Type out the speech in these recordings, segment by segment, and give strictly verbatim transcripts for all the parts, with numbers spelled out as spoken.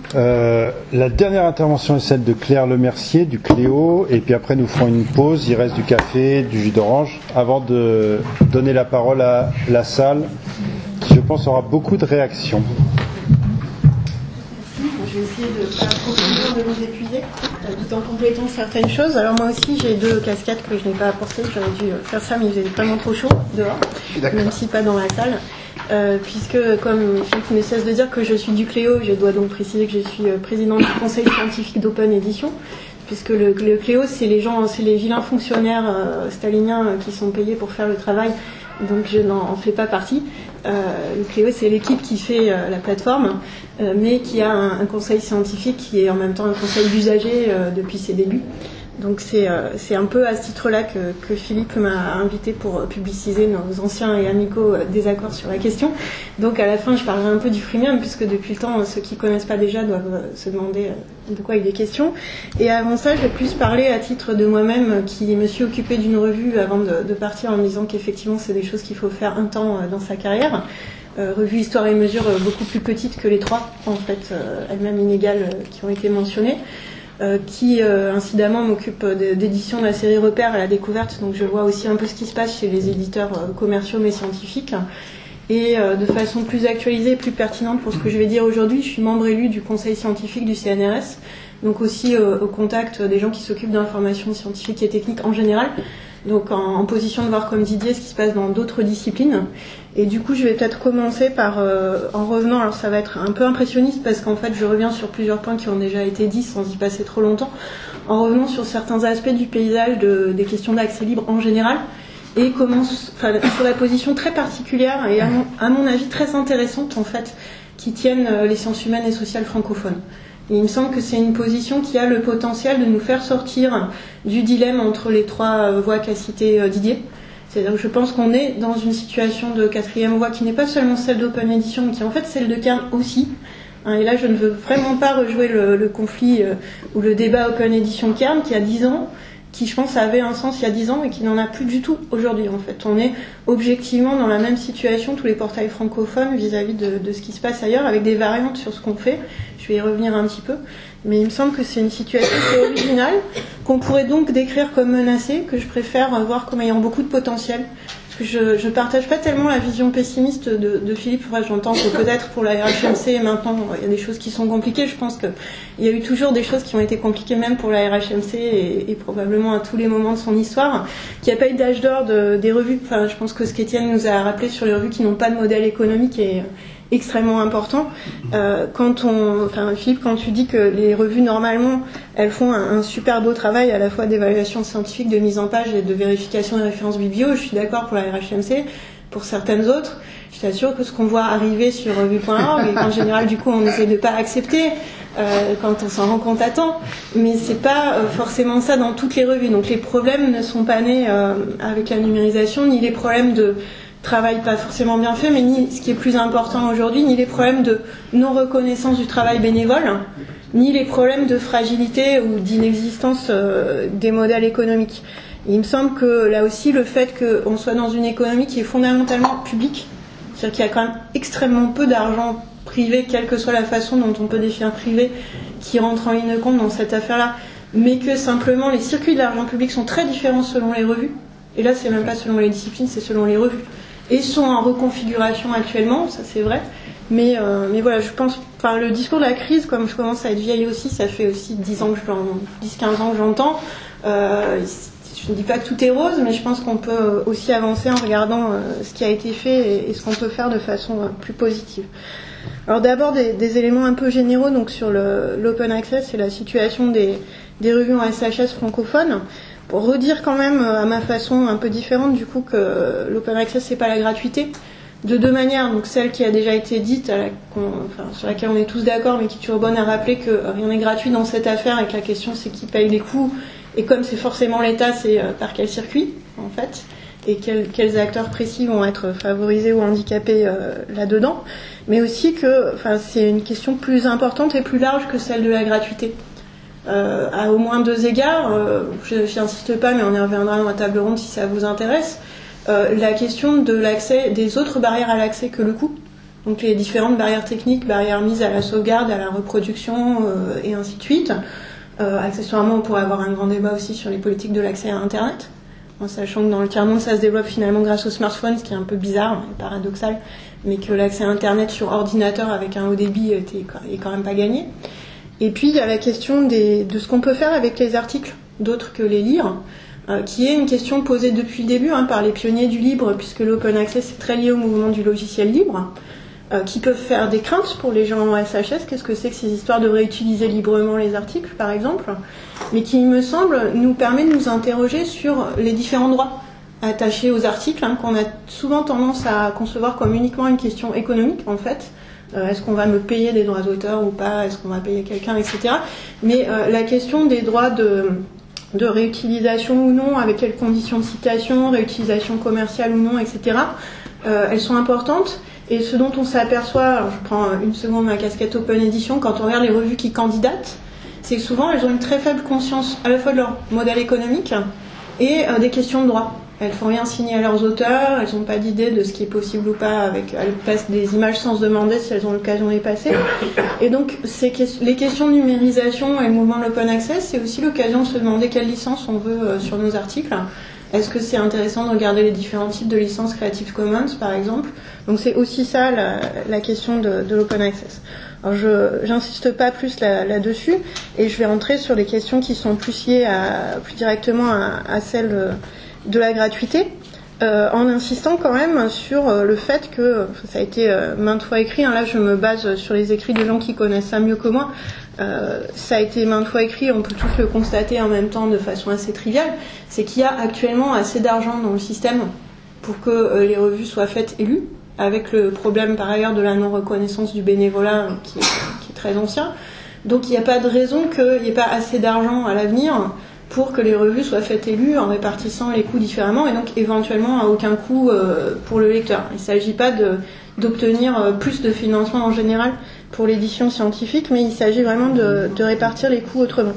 Euh, la dernière intervention est celle de Claire Lemercier du Cléo, et puis après nous ferons une pause, il reste du café, du jus d'orange, avant de donner la parole à la salle, qui je pense aura beaucoup de réactions. Je vais essayer de ne pas trop de vous épuiser, tout en complétant certaines choses. Alors moi aussi j'ai deux casquettes que je n'ai pas apportées, j'aurais dû faire ça mais il faisait vraiment trop chaud dehors, même si pas dans la salle. Euh, puisque, comme Philippe ne cesse de dire que je suis du Cléo, je dois donc préciser que je suis présidente du conseil scientifique d'Open Edition, puisque le, le Cléo, c'est les gens, c'est les vilains fonctionnaires euh, staliniens euh, qui sont payés pour faire le travail, donc je n'en fais pas partie. Euh, le Cléo, c'est l'équipe qui fait euh, la plateforme, euh, mais qui a un, un conseil scientifique qui est en même temps un conseil d'usagers euh, depuis ses débuts. Donc c'est, euh, c'est un peu à ce titre-là que, que Philippe m'a invité pour publiciser nos anciens et amicaux désaccords sur la question. Donc à la fin, je parlerai un peu du freemium, puisque depuis le temps, ceux qui ne connaissent pas déjà doivent se demander de quoi il est question. Et avant ça, je vais plus parler à titre de moi-même, qui me suis occupée d'une revue avant de, de partir, en me disant qu'effectivement, c'est des choses qu'il faut faire un temps dans sa carrière. Euh, revue Histoire et Mesure, beaucoup plus petite que les trois, en fait, euh, elles-mêmes inégales, euh, qui ont été mentionnées. Euh, qui euh, incidemment m'occupe d'édition de la série Repères à la découverte, donc je vois aussi un peu ce qui se passe chez les éditeurs euh, commerciaux mais scientifiques. Et euh, de façon plus actualisée et plus pertinente pour ce que je vais dire aujourd'hui, je suis membre élu du conseil scientifique du C N R S, donc aussi euh, au contact des gens qui s'occupent d'informations scientifiques et techniques en général, donc en, en position de voir comme Didier ce qui se passe dans d'autres disciplines. Et du coup, je vais peut-être commencer par, euh, en revenant, alors ça va être un peu impressionniste parce qu'en fait, je reviens sur plusieurs points qui ont déjà été dits sans y passer trop longtemps, en revenant sur certains aspects du paysage de, des questions d'accès libre en général, et comment, enfin, sur la position très particulière et à mon, à mon avis très intéressante en fait, qui tiennent les sciences humaines et sociales francophones. Et il me semble que c'est une position qui a le potentiel de nous faire sortir du dilemme entre les trois voies qu'a cité Didier. C'est-à-dire que je pense qu'on est dans une situation de quatrième voie qui n'est pas seulement celle d'Open Edition, mais qui est en fait celle de Cairn aussi. Et là, je ne veux vraiment pas rejouer le, le conflit euh, ou le débat Open Edition Cairn qui a dix ans, qui je pense avait un sens il y a dix ans et qui n'en a plus du tout aujourd'hui en fait. On est objectivement dans la même situation, tous les portails francophones vis-à-vis de, de ce qui se passe ailleurs, avec des variantes sur ce qu'on fait. Je vais y revenir un petit peu. Mais il me semble que c'est une situation qui est originale, qu'on pourrait donc décrire comme menacée, que je préfère voir comme ayant beaucoup de potentiel. Parce que je ne partage pas tellement la vision pessimiste de, de Philippe. Enfin, j'entends que peut-être pour la R H M C, maintenant, il y a des choses qui sont compliquées. Je pense qu'il y a eu toujours des choses qui ont été compliquées, même pour la R H M C, et, et probablement à tous les moments de son histoire. Qu'il n'y a pas eu d'âge d'or de, des revues. Enfin, je pense que ce qu'Étienne nous a rappelé sur les revues qui n'ont pas de modèle économique est extrêmement important. Euh, quand on, enfin Philippe, quand tu dis que les revues normalement, elles font un, un super beau travail à la fois d'évaluation scientifique, de mise en page et de vérification des références biblio, je suis d'accord pour la R H M C. Pour certaines autres, je t'assure que ce qu'on voit arriver sur revue point org et qu'en général du coup on essaie de pas accepter euh, quand on s'en rend compte à temps, mais c'est pas euh, forcément ça dans toutes les revues. Donc les problèmes ne sont pas nés euh, avec la numérisation, ni les problèmes de travail pas forcément bien fait, mais ni ce qui est plus important aujourd'hui, ni les problèmes de non-reconnaissance du travail bénévole, ni les problèmes de fragilité ou d'inexistence euh, des modèles économiques. Et il me semble que là aussi, le fait qu'on soit dans une économie qui est fondamentalement publique, c'est-à-dire qu'il y a quand même extrêmement peu d'argent privé, quelle que soit la façon dont on peut définir privé, qui rentre en ligne de compte dans cette affaire-là, mais que simplement les circuits de l'argent public sont très différents selon les revues, et là c'est même pas selon les disciplines, c'est selon les revues, et sont en reconfiguration actuellement, ça c'est vrai, mais, euh, mais voilà, je pense, enfin le discours de la crise, comme je commence à être vieille aussi, ça fait aussi dix ans que je dix quinze ans que j'entends, euh, je ne dis pas que tout est rose, mais je pense qu'on peut aussi avancer en regardant euh, ce qui a été fait et, et ce qu'on peut faire de façon euh, plus positive. Alors d'abord des, des éléments un peu généraux donc sur le, l'open access et la situation des, des revues en S H S francophones. Pour redire quand même à ma façon un peu différente du coup que l'open access c'est pas la gratuité, de deux manières, donc celle qui a déjà été dite, à la, enfin, sur laquelle on est tous d'accord mais qui est toujours bonne à rappeler que rien n'est gratuit dans cette affaire et que la question c'est qui paye les coûts et comme c'est forcément l'État, c'est euh, par quel circuit en fait et quels, quels acteurs précis vont être favorisés ou handicapés euh, là-dedans, mais aussi que enfin, c'est une question plus importante et plus large que celle de la gratuité. Euh, à au moins deux égards, euh, je n'insiste pas, mais on y reviendra dans la table ronde si ça vous intéresse, euh, la question de l'accès, des autres barrières à l'accès que le coût. donc les différentes barrières techniques, barrières mises à la sauvegarde, à la reproduction euh, et ainsi de suite. Euh, accessoirement, on pourrait avoir un grand débat aussi sur les politiques de l'accès à Internet, en sachant que dans le tiers-monde, ça se développe finalement grâce au smartphone, ce qui est un peu bizarre et paradoxal, mais que l'accès à Internet sur ordinateur avec un haut débit était, est quand même pas gagné. Et puis, il y a la question des, de ce qu'on peut faire avec les articles, d'autres que les lire, euh, qui est une question posée depuis le début hein, par les pionniers du libre, puisque l'open access est très lié au mouvement du logiciel libre, euh, qui peuvent faire des craintes pour les gens en S H S. Qu'est-ce que c'est que ces histoires de réutiliser librement les articles, par exemple, mais qui, il me semble, nous permet de nous interroger sur les différents droits attachés aux articles, hein, qu'on a souvent tendance à concevoir comme uniquement une question économique, en fait. Euh, est-ce qu'on va me payer des droits d'auteur ou pas? Est-ce qu'on va payer quelqu'un, et cetera. Mais euh, la question des droits de, de réutilisation ou non, avec quelles conditions de citation, réutilisation commerciale ou non, et cetera, euh, elles sont importantes. Et ce dont on s'aperçoit, alors je prends une seconde ma casquette Open Edition, quand on regarde les revues qui candidatent, c'est que souvent elles ont une très faible conscience à la fois de leur modèle économique et euh, des questions de droit. Elles font rien signer à leurs auteurs, elles n'ont pas d'idée de ce qui est possible ou pas, avec, elles passent des images sans se demander si elles ont l'occasion de les passer. Et donc ces, les questions de numérisation et le mouvement de l'open access, c'est aussi l'occasion de se demander quelle licence on veut euh, sur nos articles. Est-ce que c'est intéressant de regarder les différents types de licences Creative Commons, par exemple? Donc c'est aussi ça la, la question de, de l'open access. Alors je j'insiste pas plus là, là-dessus, et je vais entrer sur les questions qui sont plus liées à, plus directement à, à celles de la gratuité, euh, en insistant quand même sur euh, le fait que, ça a été euh, maintes fois écrit, hein, là je me base sur les écrits de gens qui connaissent ça mieux que moi, euh, ça a été maintes fois écrit, on peut tous le constater en même temps de façon assez triviale, c'est qu'il y a actuellement assez d'argent dans le système pour que euh, les revues soient faites élues, avec le problème par ailleurs de la non-reconnaissance du bénévolat euh, qui, est, qui est très ancien. Donc il n'y a pas de raison qu'il n'y ait pas assez d'argent à l'avenir pour que les revues soient faites élues en répartissant les coûts différemment et donc éventuellement à aucun coût euh, pour le lecteur. Il ne s'agit pas de, d'obtenir euh, plus de financement en général pour l'édition scientifique, mais il s'agit vraiment de, de répartir les coûts autrement.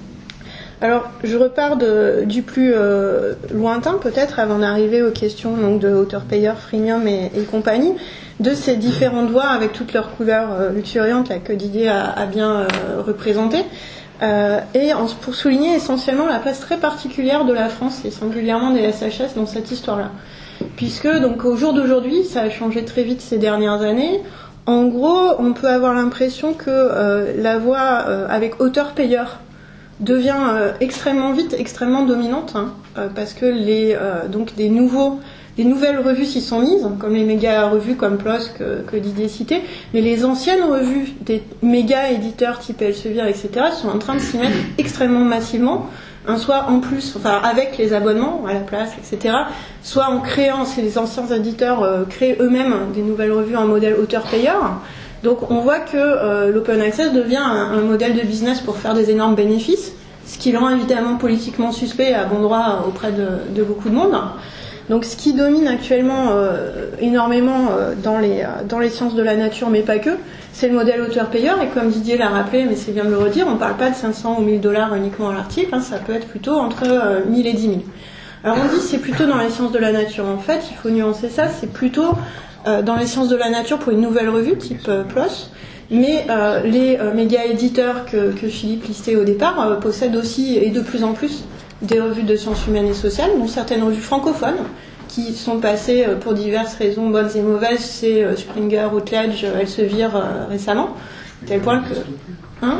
Alors, je repars de, du plus euh, lointain, peut-être, avant d'arriver aux questions donc, de auteur-payeur, freemium et, et compagnie, de ces différentes voies avec toutes leurs couleurs euh, luxuriantes là, que Didier a, a bien euh, représentées. Euh, et en, pour souligner essentiellement la place très particulière de la France et singulièrement des S H S dans cette histoire-là. Puisque, donc, au jour d'aujourd'hui, ça a changé très vite ces dernières années. En gros, on peut avoir l'impression que euh, la voie euh, avec auteur-payeur devient euh, extrêmement vite, extrêmement dominante, hein, euh, parce que les, euh, donc des nouveaux, des nouvelles revues s'y sont mises, comme les méga revues comme P L O S que, que Didier citait, mais les anciennes revues des méga éditeurs type Elsevier, et cetera, sont en train de s'y mettre extrêmement massivement, hein, soit en plus, enfin avec les abonnements à la place, et cetera, soit en créant, c'est les anciens éditeurs euh, créent eux-mêmes des nouvelles revues en modèle auteur-payeur. Donc on voit que euh, l'open access devient un, un modèle de business pour faire des énormes bénéfices, ce qui le rend évidemment politiquement suspect à bon droit auprès de, de beaucoup de monde. Donc ce qui domine actuellement euh, énormément euh, dans, les, euh, dans les sciences de la nature, mais pas que, c'est le modèle auteur-payeur, et comme Didier l'a rappelé, mais c'est bien de le redire, on ne parle pas de cinq cents ou mille dollars uniquement à l'article, hein, ça peut être plutôt entre euh, mille et dix mille. Alors on dit c'est plutôt dans les sciences de la nature, en fait, il faut nuancer ça, c'est plutôt euh, dans les sciences de la nature pour une nouvelle revue type euh, P L O S, mais euh, les euh, méga éditeurs que, que Philippe listait au départ euh, possèdent aussi, et de plus en plus, des revues de sciences humaines et sociales, dont certaines revues francophones, qui sont passées euh, pour diverses raisons bonnes et mauvaises, c'est euh, Springer, Routledge, euh, Elsevier euh, récemment, à tel point que... Hein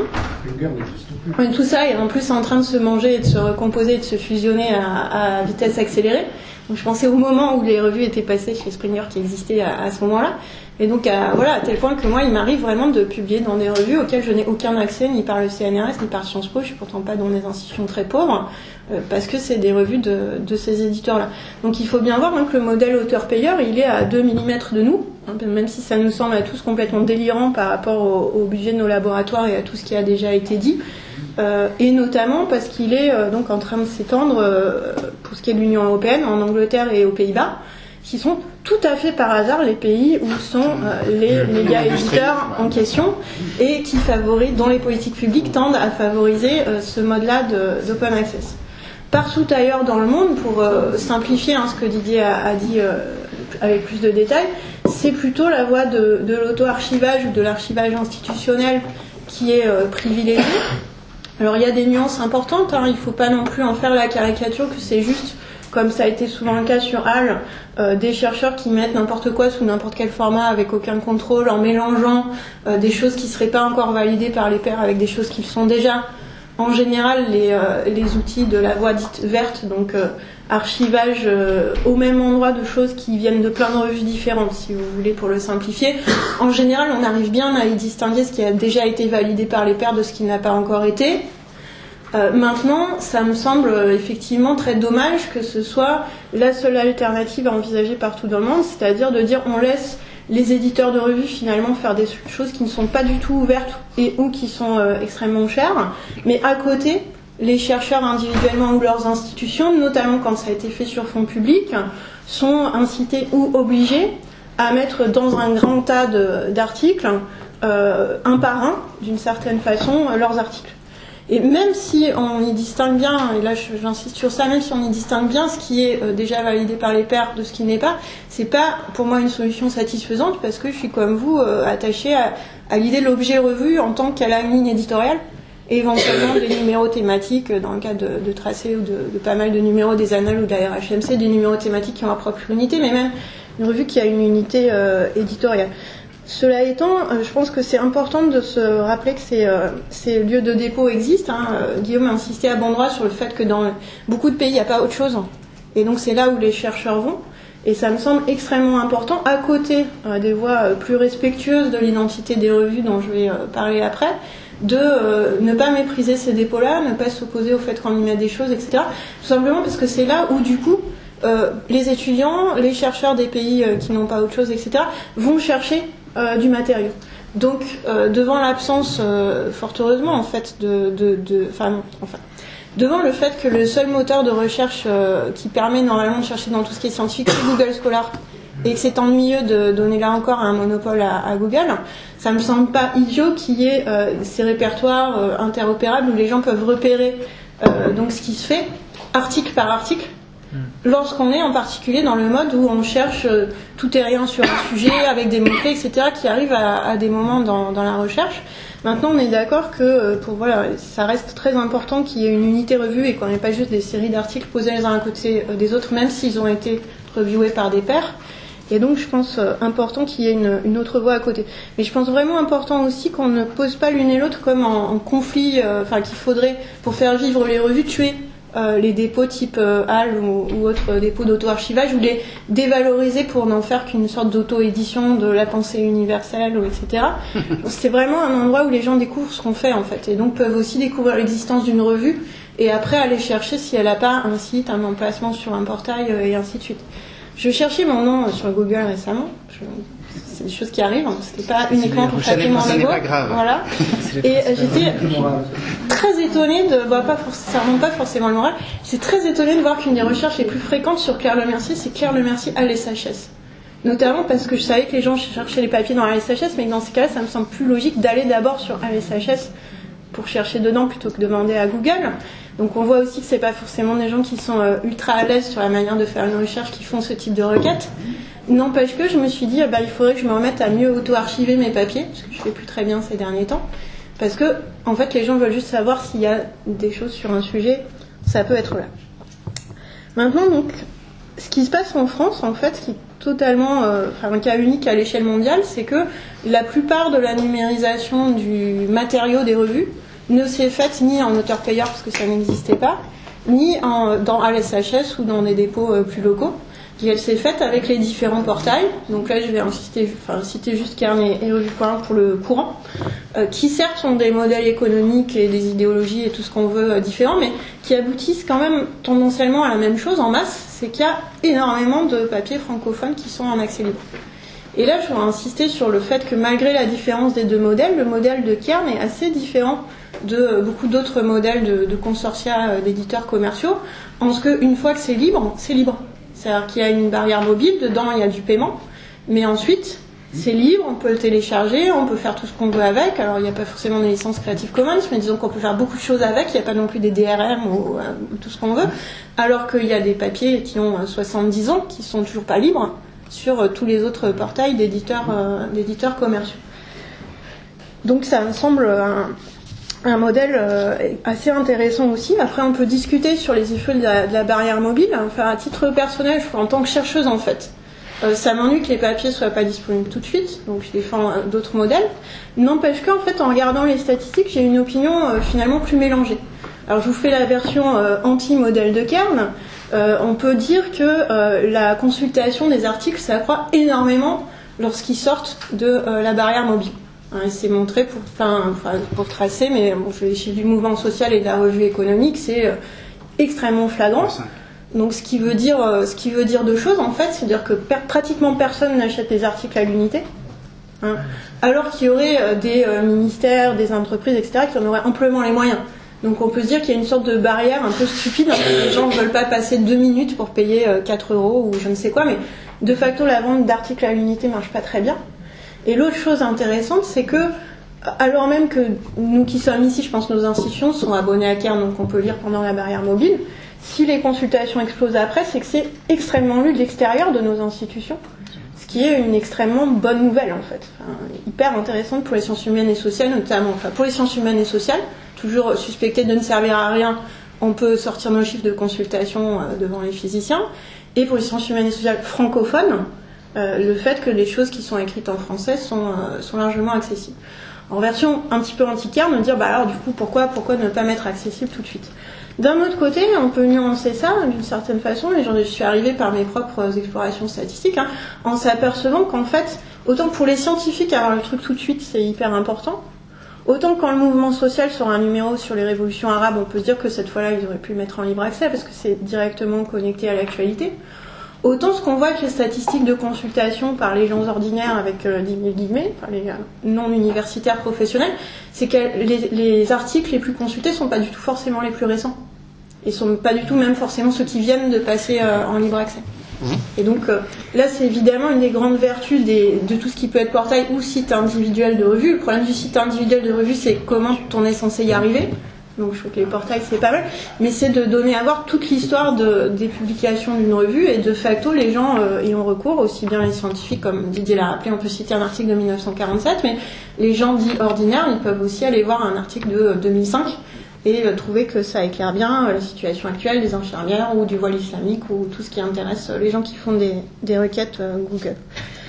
oui, tout ça est en plus en train de se manger et de se recomposer et de se fusionner à, à vitesse accélérée. Donc je pensais au moment où les revues étaient passées chez Springer qui existait à, à ce moment-là. Et donc à, voilà, à tel point que moi il m'arrive vraiment de publier dans des revues auxquelles je n'ai aucun accès, ni par le C N R S, ni par Sciences Po, je suis pourtant pas dans des institutions très pauvres, euh, parce que c'est des revues de, de ces éditeurs-là. Donc il faut bien voir hein, que le modèle auteur-payeur, il est à deux millimètres de nous, hein, même si ça nous semble à tous complètement délirant par rapport au, au budget de nos laboratoires et à tout ce qui a déjà été dit, euh, et notamment parce qu'il est euh, donc en train de s'étendre, euh, pour ce qui est de l'Union européenne, en Angleterre et aux Pays-Bas, qui sont tout à fait par hasard les pays où sont euh, les méga éditeurs en question et qui favorisent, dont les politiques publiques tendent à favoriser euh, ce mode-là de, d'open access. Partout ailleurs dans le monde, pour euh, simplifier hein, ce que Didier a, a dit euh, avec plus de détails, c'est plutôt la voie de, de l'auto-archivage ou de l'archivage institutionnel qui est euh, privilégiée. Alors il y a des nuances importantes, hein, il ne faut pas non plus en faire la caricature que c'est juste, comme ça a été souvent le cas sur H A L, euh, des chercheurs qui mettent n'importe quoi sous n'importe quel format avec aucun contrôle, en mélangeant euh, des choses qui ne seraient pas encore validées par les pairs avec des choses qui le sont déjà. En général, les, euh, les outils de la voie dite verte, donc euh, archivage euh, au même endroit de choses qui viennent de plein de revues différentes, si vous voulez, pour le simplifier. En général, on arrive bien à y distinguer ce qui a déjà été validé par les pairs de ce qui n'a pas encore été. Euh, maintenant, ça me semble euh, effectivement très dommage que ce soit la seule alternative à envisager partout dans le monde, c'est-à-dire de dire on laisse les éditeurs de revues finalement faire des choses qui ne sont pas du tout ouvertes et ou qui sont euh, extrêmement chères, mais à côté, les chercheurs individuellement ou leurs institutions, notamment quand ça a été fait sur fonds publics, sont incités ou obligés à mettre dans un grand tas de, d'articles, euh, un par un, d'une certaine façon, euh, leurs articles. Et même si on y distingue bien, et là j'insiste sur ça, même si on y distingue bien ce qui est déjà validé par les pairs de ce qui n'est pas, c'est pas pour moi une solution satisfaisante parce que je suis comme vous euh, attachée à, à l'idée de l'objet revu en tant qu'elle a une ligne éditoriale et éventuellement des numéros thématiques dans le cas de, de Tracé ou de, de pas mal de numéros des Annales ou de la R H M C, des numéros thématiques qui ont leur propre unité, mais même une revue qui a une unité euh, éditoriale. Cela étant, euh, je pense que c'est important de se rappeler que ces, euh, ces lieux de dépôt existent. Hein. Euh, Guillaume a insisté à bon droit sur le fait que dans beaucoup de pays, il n'y a pas autre chose. Et donc c'est là où les chercheurs vont. Et ça me semble extrêmement important, à côté euh, des voies euh, plus respectueuses de l'identité des revues dont je vais euh, parler après, de euh, ne pas mépriser ces dépôts-là, ne pas s'opposer au fait qu'on y mette des choses, et cetera. Tout simplement parce que c'est là où, du coup, euh, les étudiants, les chercheurs des pays euh, qui n'ont pas autre chose, et cetera, vont chercher Euh, du matériau. Donc, euh, devant l'absence, euh, fort heureusement, en fait, de, de, de enfin, non, enfin, devant le fait que le seul moteur de recherche euh, qui permet normalement de chercher dans tout ce qui est scientifique, c'est Google Scholar, et que c'est ennuyeux de donner là encore un monopole à, à Google, ça me semble pas idiot qu'il y ait euh, ces répertoires euh, interopérables où les gens peuvent repérer euh, donc ce qui se fait, article par article, lorsqu'on est en particulier dans le mode où on cherche euh, tout et rien sur un sujet avec des mots-clés, et cetera, qui arrivent à, à des moments dans, dans la recherche. Maintenant, on est d'accord que euh, pour voilà, ça reste très important qu'il y ait une unité revue et qu'on n'ait pas juste des séries d'articles posés les uns à côté euh, des autres, même s'ils ont été reviewés par des pairs. Et donc, je pense euh, important qu'il y ait une, une autre voie à côté. Mais je pense vraiment important aussi qu'on ne pose pas l'une et l'autre comme en, en conflit, enfin euh, qu'il faudrait, pour faire vivre les revues, tuer Euh, les dépôts type euh, H A L ou, ou autres dépôts d'auto-archivage, ou les dévaloriser pour n'en faire qu'une sorte d'auto-édition de la pensée universelle, ou et cetera. C'est vraiment un endroit où les gens découvrent ce qu'on fait, en fait, et donc peuvent aussi découvrir l'existence d'une revue, et après aller chercher si elle n'a pas un site, un emplacement sur un portail, euh, et ainsi de suite. Je cherchais mon nom euh, sur Google récemment, je... c'est des choses qui arrivent, hein. C'était pas uniquement pour taper mon ego, voilà. Et euh, j'étais très étonnée de, bah, pas forcément, ça remonte pas forcément le moral, j'étais très étonnée de voir qu'une des recherches les plus fréquentes sur Claire Lemercier, c'est Claire Lemercier à l'S H S. Notamment parce que je savais que les gens cherchaient les papiers dans la L S H S, mais que dans ces cas-là, ça me semble plus logique d'aller d'abord sur L S H S pour chercher dedans plutôt que de demander à Google. Donc on voit aussi que c'est pas forcément des gens qui sont euh, ultra à l'aise sur la manière de faire une recherche qui font ce type de requête. N'empêche que je me suis dit, bah, il faudrait que je me remette à mieux auto-archiver mes papiers, parce que je fais plus très bien ces derniers temps. Parce que, en fait, les gens veulent juste savoir s'il y a des choses sur un sujet, ça peut être là. Maintenant, donc, ce qui se passe en France, en fait, qui est totalement, euh, enfin, un cas unique à l'échelle mondiale, c'est que la plupart de la numérisation du matériau des revues ne s'est faite ni en auteur-payeur, parce que ça n'existait pas, ni en, dans L S H S ou dans des dépôts euh, plus locaux. Elle s'est faite avec les différents portails. Donc là, je vais insister, enfin, citer juste Cairn et, et Revue point org pour le courant, euh, qui certes sont des modèles économiques et des idéologies et tout ce qu'on veut euh, différents, mais qui aboutissent quand même tendanciellement à la même chose en masse, c'est qu'il y a énormément de papiers francophones qui sont en accès libre. Et là, je voudrais insister sur le fait que malgré la différence des deux modèles, le modèle de Cairn est assez différent de euh, beaucoup d'autres modèles de, de consortia euh, d'éditeurs commerciaux, en ce qu'une fois que c'est libre, c'est libre. C'est-à-dire qu'il y a une barrière mobile, dedans il y a du paiement, mais ensuite c'est libre, on peut le télécharger, on peut faire tout ce qu'on veut avec. Alors il n'y a pas forcément des licences Creative Commons, mais disons qu'on peut faire beaucoup de choses avec, il n'y a pas non plus des D R M ou, euh, ou tout ce qu'on veut, alors qu'il y a des papiers qui ont soixante-dix ans, qui sont toujours pas libres, sur euh, tous les autres portails d'éditeurs, euh, d'éditeurs commerciaux. Donc ça me semble un, un modèle euh, assez intéressant aussi. Après, on peut discuter sur les effets de la, de la barrière mobile. Enfin, à titre personnel, je, en tant que chercheuse en fait, euh, ça m'ennuie que les papiers soient pas disponibles tout de suite, donc je défends euh, d'autres modèles. N'empêche qu'en fait, en regardant les statistiques, j'ai une opinion euh, finalement plus mélangée. Alors je vous fais la version euh, anti-modèle de Kern. Euh, on peut dire que euh, la consultation des articles s'accroît énormément lorsqu'ils sortent de euh, la barrière mobile. Hein, et c'est montré pour, enfin, pour tracer, mais bon, je fais les chiffres du mouvement social et de la revue économique, c'est euh, extrêmement flagrant. Donc ce qui veut dire, euh, ce qui veut dire deux choses en fait, c'est-à-dire que per- pratiquement personne n'achète les articles à l'unité. Hein, alors qu'il y aurait euh, des euh, ministères, des entreprises, et cetera, qui en auraient amplement les moyens. Donc on peut se dire qu'il y a une sorte de barrière un peu stupide. Les gens ne veulent pas passer deux minutes pour payer quatre euros ou je ne sais quoi, mais de facto la vente d'articles à l'unité ne marche pas très bien. Et l'autre chose intéressante, c'est que, alors même que nous qui sommes ici, je pense que nos institutions sont abonnées à Kern, donc on peut lire pendant la barrière mobile, si les consultations explosent après, c'est que c'est extrêmement lu de l'extérieur de nos institutions, ce qui est une extrêmement bonne nouvelle en fait, enfin, hyper intéressante pour les sciences humaines et sociales notamment. Enfin, pour les sciences humaines et sociales, toujours suspecté de ne servir à rien, on peut sortir nos chiffres de consultation euh, devant les physiciens. Et pour les sciences humaines et sociales francophones, euh, le fait que les choses qui sont écrites en français sont, euh, sont largement accessibles. En version un petit peu anti-Kern, me dire bah alors du coup pourquoi, pourquoi ne pas mettre accessible tout de suite. D'un autre côté, on peut nuancer ça d'une certaine façon, et j'en suis arrivée par mes propres explorations statistiques, hein, en s'apercevant qu'en fait, autant pour les scientifiques avoir le truc tout de suite c'est hyper important, autant quand le mouvement social sera un numéro sur les révolutions arabes, on peut se dire que cette fois-là, ils auraient pu le mettre en libre accès parce que c'est directement connecté à l'actualité. Autant ce qu'on voit avec les statistiques de consultation par les gens ordinaires avec euh, dix mille guillemets, par les euh, non-universitaires professionnels, c'est que les, les articles les plus consultés ne sont pas du tout forcément les plus récents. Ils ne sont pas du tout même forcément ceux qui viennent de passer euh, en libre accès. Et donc euh, là, c'est évidemment une des grandes vertus des, de tout ce qui peut être portail ou site individuel de revue. Le problème du site individuel de revue, c'est comment on est censé y arriver. Donc je trouve que les portails, c'est pas mal. Mais c'est de donner à voir toute l'histoire de, des publications d'une revue. Et de facto, les gens euh, y ont recours, aussi bien les scientifiques, comme Didier l'a rappelé, on peut citer un article de mille neuf cent quarante-sept, mais les gens dits ordinaires, ils peuvent aussi aller voir un article de deux mille cinq et euh, trouver que ça éclaire bien euh, la situation actuelle des infirmières ou du voile islamique ou tout ce qui intéresse euh, les gens qui font des, des requêtes euh, Google.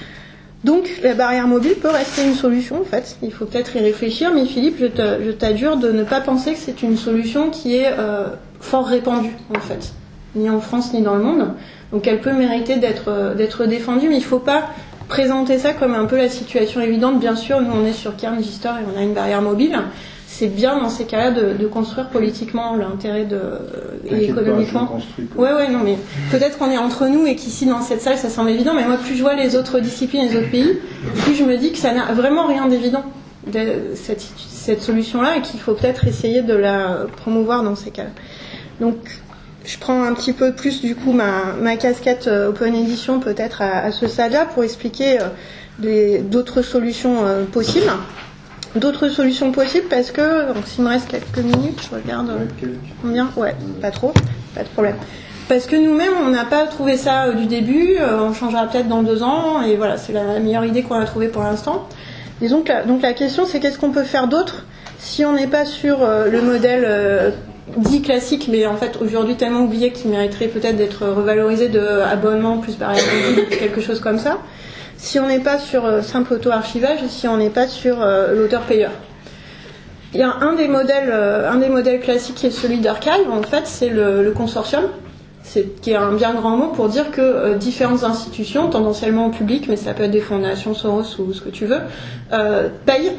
Donc la barrière mobile peut rester une solution en fait, il faut peut-être y réfléchir, mais Philippe, je, te, je t'adjure de ne pas penser que c'est une solution qui est euh, fort répandue en fait, ni en France ni dans le monde, donc elle peut mériter d'être, euh, d'être défendue, mais il ne faut pas présenter ça comme un peu la situation évidente. Bien sûr, nous on est sur Kern Gister et on a une barrière mobile, c'est bien dans ces cas-là de, de construire politiquement l'intérêt de et économiquement. Ouais ouais non mais peut-être qu'on est entre nous et qu'ici dans cette salle ça semble évident, mais moi plus je vois les autres disciplines, les autres pays, plus je me dis que ça n'a vraiment rien d'évident de cette, cette solution-là et qu'il faut peut-être essayer de la promouvoir dans ces cas-là. Donc je prends un petit peu plus du coup ma, ma casquette euh, Open Edition peut-être à, à ce stade-là pour expliquer euh, des, d'autres solutions euh, possibles. D'autres solutions possibles parce que, donc s'il me reste quelques minutes, je regarde euh, combien, ouais, pas trop, pas de problème. Parce que nous-mêmes, on n'a pas trouvé ça euh, du début, euh, on changera peut-être dans deux ans, et voilà, c'est la meilleure idée qu'on a trouvée pour l'instant. Et donc la, donc la question, c'est qu'est-ce qu'on peut faire d'autre si on n'est pas sur euh, le modèle euh, dit classique, mais en fait aujourd'hui tellement oublié qu'il mériterait peut-être d'être revalorisé de abonnement plus barrière mobile, quelque chose comme ça. Si on n'est pas sur euh, simple auto-archivage et si on n'est pas sur euh, l'auteur-payeur. Il y a un des modèles, euh, un des modèles classiques qui est celui d'Archive, en fait, c'est le, le consortium, c'est, qui est un bien grand mot pour dire que euh, différentes institutions, tendanciellement publiques, mais ça peut être des fondations Soros ou ce que tu veux, euh, payent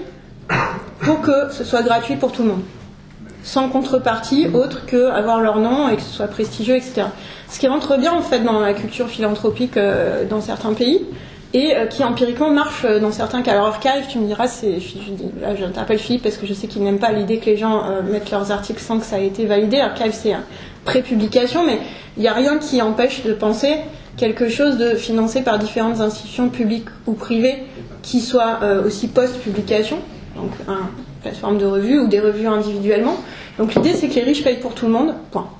pour que ce soit gratuit pour tout le monde, sans contrepartie autre que avoir leur nom et que ce soit prestigieux, et cetera. Ce qui rentre bien en fait dans la culture philanthropique euh, dans certains pays. Et euh, qui empiriquement marche euh, dans certains cas. Alors Archive, tu me diras, c'est, je, je, là, je t'appelle Philippe parce que je sais qu'il n'aime pas l'idée que les gens euh, mettent leurs articles sans que ça ait été validé. Archive, c'est un pré-publication, mais il n'y a rien qui empêche de penser quelque chose de financé par différentes institutions publiques ou privées qui soit euh, aussi post-publication, donc une plateforme de revues ou des revues individuellement. Donc l'idée, c'est que les riches payent pour tout le monde, point.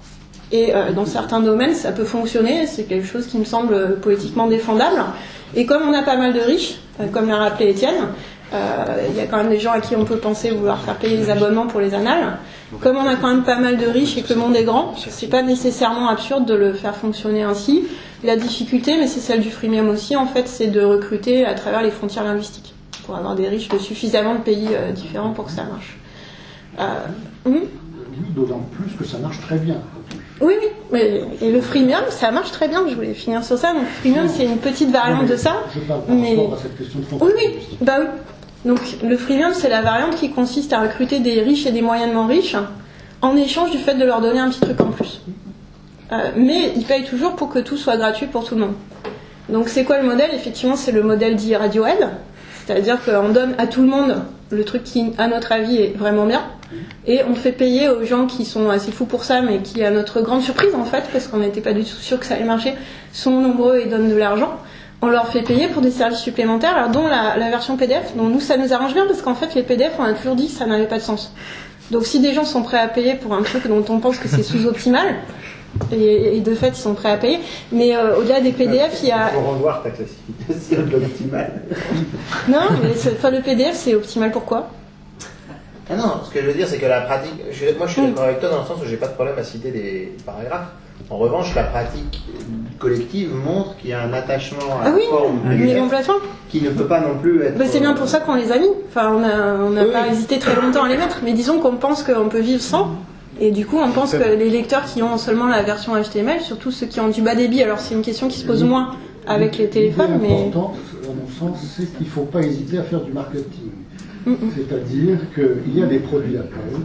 Et euh, dans certains domaines, ça peut fonctionner, c'est quelque chose qui me semble politiquement défendable. Et comme on a pas mal de riches, euh, comme l'a rappelé Étienne, il euh, y a quand même des gens à qui on peut penser vouloir faire payer les abonnements pour les annales. Comme on a quand même pas mal de riches et que le monde est grand, c'est pas nécessairement absurde de le faire fonctionner ainsi. La difficulté, mais c'est celle du freemium aussi, en fait, c'est de recruter à travers les frontières linguistiques, pour avoir des riches de suffisamment de pays euh, différents pour que ça marche. Euh, hum Oui, d'autant plus que ça marche très bien. Oui, oui, mais, et le freemium, ça marche très bien, je voulais finir sur ça. Donc, le freemium, c'est une petite variante non, de ça. Je parle par mais... rapport à cette question de fonds. Oui, oui, bah oui. Donc, le freemium, c'est la variante qui consiste à recruter des riches et des moyennement riches en échange du fait de leur donner un petit truc en plus. Euh, mais ils payent toujours pour que tout soit gratuit pour tout le monde. Donc, c'est quoi le modèle ? Effectivement, c'est le modèle dit Radiohead. C'est-à-dire qu'on donne à tout le monde le truc qui, à notre avis, est vraiment bien. Et on fait payer aux gens qui sont assez fous pour ça, mais qui, à notre grande surprise, en fait, parce qu'on n'était pas du tout sûr que ça allait marcher, sont nombreux et donnent de l'argent. On leur fait payer pour des services supplémentaires, alors dont la, la version P D F. Donc nous, ça nous arrange bien, parce qu'en fait, les P D F, on a toujours dit que ça n'avait pas de sens. Donc si des gens sont prêts à payer pour un truc dont on pense que c'est sous-optimal, et, et de fait, ils sont prêts à payer, mais euh, au-delà des P D F, il y a... Il faut revoir ta classification de l'optimal. Non, mais enfin, le P D F, c'est optimal pourquoi ? Ah non, ce que je veux dire, c'est que la pratique... Je, moi, je suis d'accord avec toi dans le sens où j'ai pas de problème à citer des paragraphes. En revanche, la pratique collective montre qu'il y a un attachement à ah oui, la forme mais complètement. qui ne peut pas non plus être... Bah, c'est bien pour ça qu'on les a mis. Enfin, on n'a on a oui. pas hésité très longtemps à les mettre, mais disons qu'on pense qu'on peut vivre sans. Et du coup, on pense que les lecteurs qui ont seulement la version H T M L, surtout ceux qui ont du bas débit, alors c'est une question qui se pose moins avec les téléphones, mais... L'important, à mon sens, c'est qu'il ne faut pas hésiter à faire du marketing. Mm-mm. C'est-à-dire qu'il y a des produits à payer,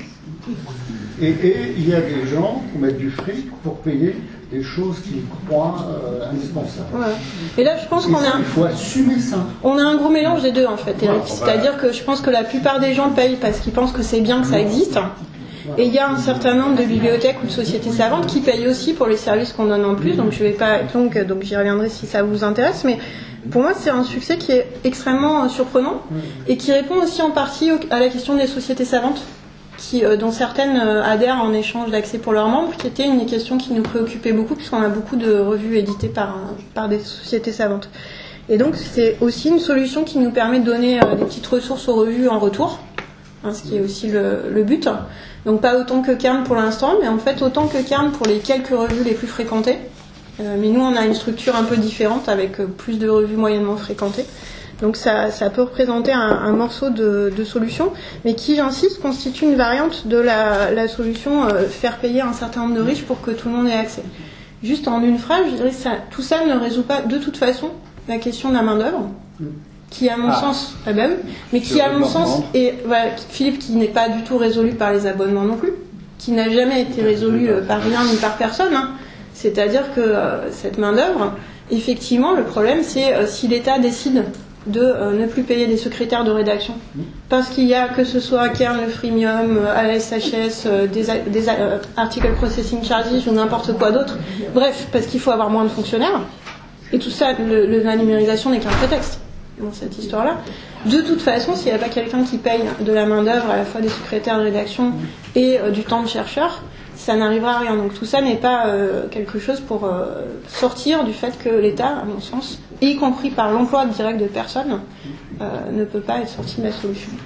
et, et il y a des gens qui mettent du fric pour payer des choses qu'ils croient euh, indispensables. Ouais. Et là, je pense et qu'on ça, a... Il faut assumer ça. On a un gros mélange des deux, en fait, Eric. Ouais, C'est-à-dire que je pense que la plupart des gens payent parce qu'ils pensent que c'est bien que ça existe. Et il y a un certain nombre de bibliothèques ou de sociétés savantes qui payent aussi pour les services qu'on donne en plus. Donc je ne vais pas être longue, donc j'y reviendrai si ça vous intéresse. Mais pour moi, c'est un succès qui est extrêmement surprenant et qui répond aussi en partie à la question des sociétés savantes, qui, euh, dont certaines euh, adhèrent en échange d'accès pour leurs membres, qui était une question qui nous préoccupait beaucoup, puisqu'on a beaucoup de revues éditées par, par des sociétés savantes. Et donc c'est aussi une solution qui nous permet de donner euh, des petites ressources aux revues en retour, hein, ce qui est aussi le, le but. Donc pas autant que Cairn pour l'instant, mais en fait autant que Cairn pour les quelques revues les plus fréquentées. Euh, mais nous on a une structure un peu différente avec euh, plus de revues moyennement fréquentées. Donc ça, ça peut représenter un, un morceau de, de solution, mais qui, j'insiste, constitue une variante de la, la solution euh, faire payer un certain nombre de riches pour que tout le monde ait accès. Juste en une phrase, je dirais que ça, tout ça ne résout pas de toute façon la question de la main-d'œuvre, qui à mon ah, sens est même, mais qui à mon sens est, voilà, Philippe, qui n'est pas du tout résolu par les abonnements non plus, qui n'a jamais été résolu euh, par rien ni par personne. Hein. C'est-à-dire que euh, cette main-d'œuvre, effectivement, le problème c'est euh, si l'État décide de euh, ne plus payer des secrétaires de rédaction, parce qu'il y a, que ce soit Cairn, le freemium, euh, A S H S, euh, des, des euh, article processing charges ou n'importe quoi d'autre, bref, parce qu'il faut avoir moins de fonctionnaires, et tout ça, le, le, la numérisation n'est qu'un prétexte dans cette histoire-là. De toute façon, s'il n'y a pas quelqu'un qui paye de la main-d'œuvre à la fois des secrétaires de rédaction et euh, du temps de chercheur, ça n'arrivera à rien. Donc tout ça n'est pas euh, quelque chose pour euh, sortir du fait que l'État, à mon sens, y compris par l'emploi direct de personnes, euh, ne peut pas être sorti de la solution.